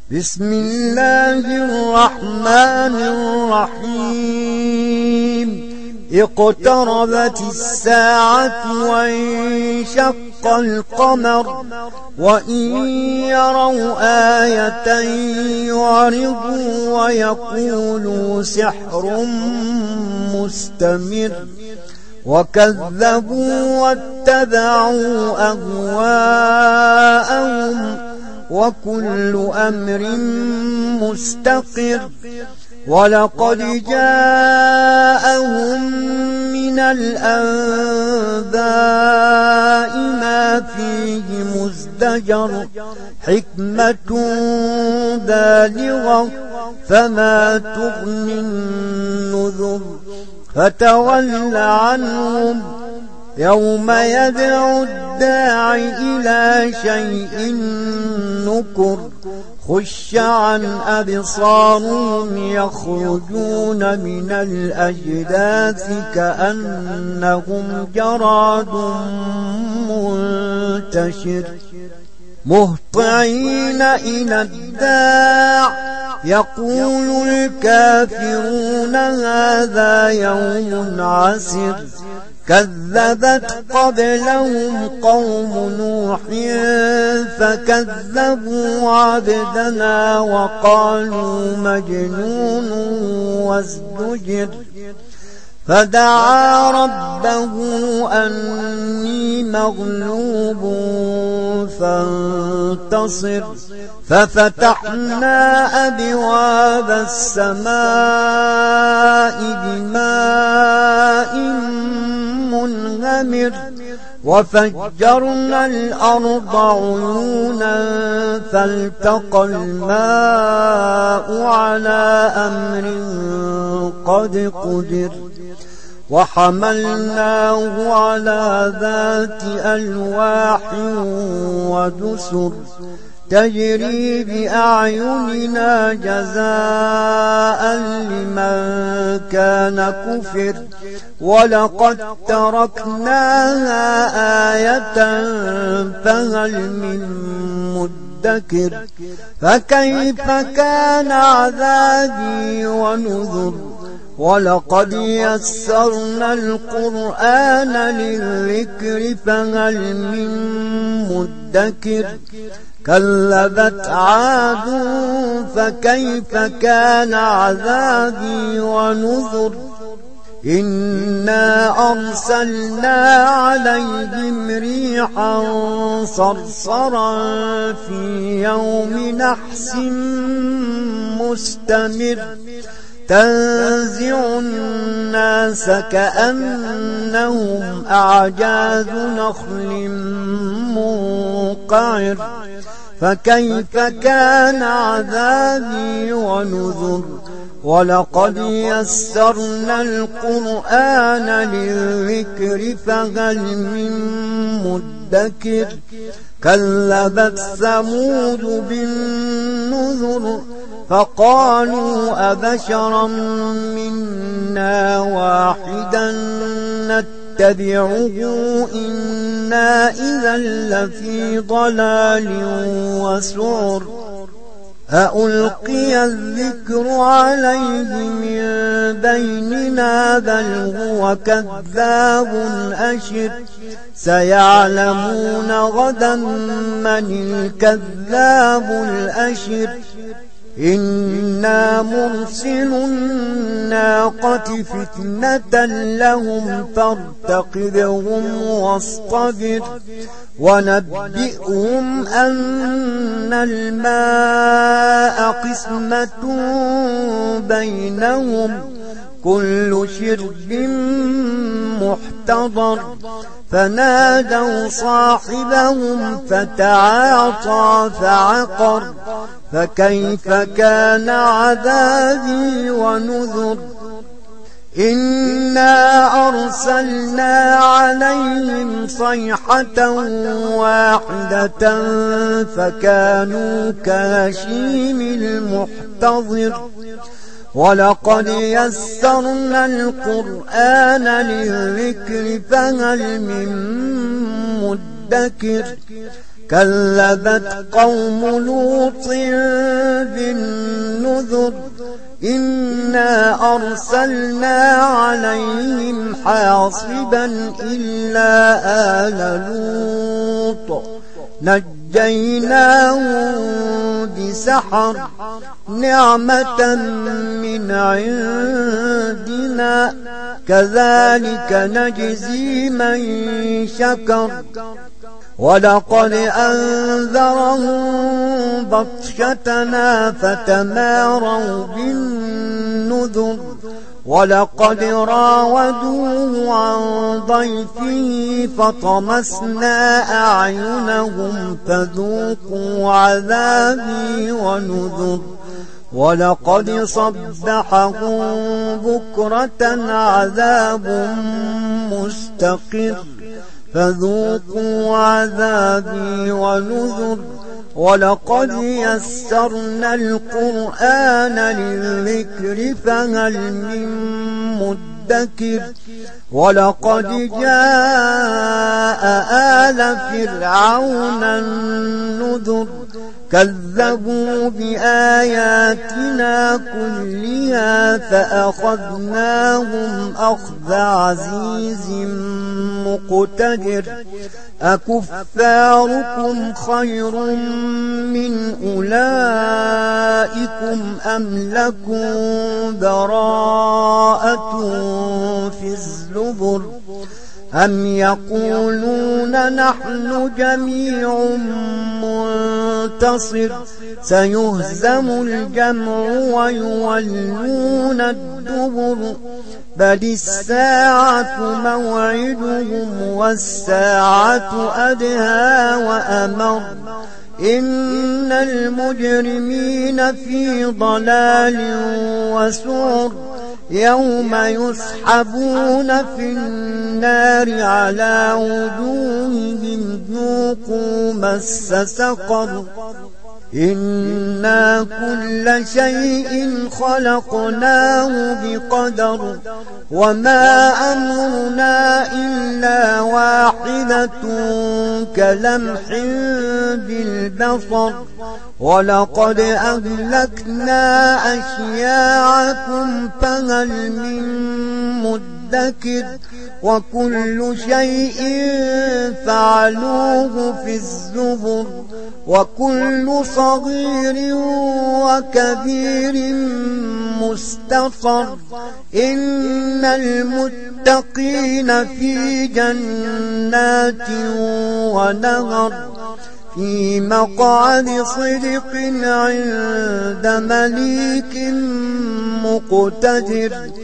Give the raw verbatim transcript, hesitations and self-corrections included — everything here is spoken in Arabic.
بسم الله الرحمن الرحيم اقتربت الساعة وانشق القمر وإن يروا آية يعرضوا ويقولوا سحر مستمر وكذبوا واتبعوا أهواءهم وكل أمر مستقر ولقد جاءهم من الأنباء ما فيه مزدجر حكمة بالغة فما تغني النذر فتول عنهم يوم يدعو الداعي إلى شيء نكر خش عن أبصارهم يخرجون من الأجداث كأنهم جراد منتشر مهطعين إلى الداع يقول الكافرون هذا يوم عسر كذبت قبلهم قوم نوح فكذبوا عبدنا وقالوا مجنون وازدجر فدعا ربه أني مغلوب فانتصر ففتحنا أبواب السماء بماء منهمر وفجرنا الأرض عيونا فالتقى الماء على أمر قد قدر وحملناه على ذات ألواح ودسر تجري بأعيننا جزاء لمن كان كفر ولقد تركناها آية فهل من مدكر فكيف كان عذابي ونذر ولقد يسرنا القرآن للذكر فهل من مدكر كذبت عاد فكيف كان عذابي ونذر إنا أرسلنا عليهم ريحا صرصرا في يوم نحس مستمر تنزع الناس كأنهم أعجاز نخل منقعر فكيف كان عذابي ونذر ولقد يسرنا القرآن للذكر فهل من مدكر كذبت ثمود بالنذر فقالوا أبشرا منا واحدا نتبعه إنا إذا لفي ضلال وسعر أألقي الذكر عليه من بيننا بل هو كذاب أشر سيعلمون غدا من الكذاب الأشر إنا مرسل الناقة فتنة لهم فارتقبهم واصطبر ونبئهم أن الماء قسمة بينهم كل شرب محتضر فنادوا صاحبهم فتعاطى فعقر فكيف كان عذابي ونذر إنا أرسلنا عليهم صيحة واحدة فكانوا كهشيم المحتضر ولقد يسرنا القرآن للذكر فهل من مدكر كذبت قوم لوط حاصبا إلا آل لوط نجيناهم بسحر نعمة من عندنا كذلك نجزي من شكر ولقد أنذرهم بطشتنا فتماروا بالنذر ولقد راودوه عن ضيفه فطمسنا أعينهم فذوقوا عذابي ونذر ولقد صبحهم بكرة عذاب مستقر فذوقوا عذابي ونذر ولقد يسرنا القرآن للذكر فهل من مدكر ولقد جاء آل فرعون النذر كذبوا بآياتنا كلها فأخذناهم أخذ عزيز مقتدر أكفاركم خير من أولئكم أم لكم براءة في الزبر أم يقولون نحن جميع منتصر سيهزم الجمع ويولون الدبر بل الساعة موعدهم والساعة أدهى وأمر إن المجرمين في ضلال وسعر يوم يسحبون في النار على وجوههم ذوقوا مس سقر إنا كل شيء خلقناه بقدر وما أمرنا إلا واحدة كلمح بالبصر ولقد أهلكنا أشياعكم فهل من مدكر وكل شيء فعلوه في الزبر وكل صغير وكبير مستطر إن المتقين في جنات ونهر في مقعد صدق عند مليك مقتدر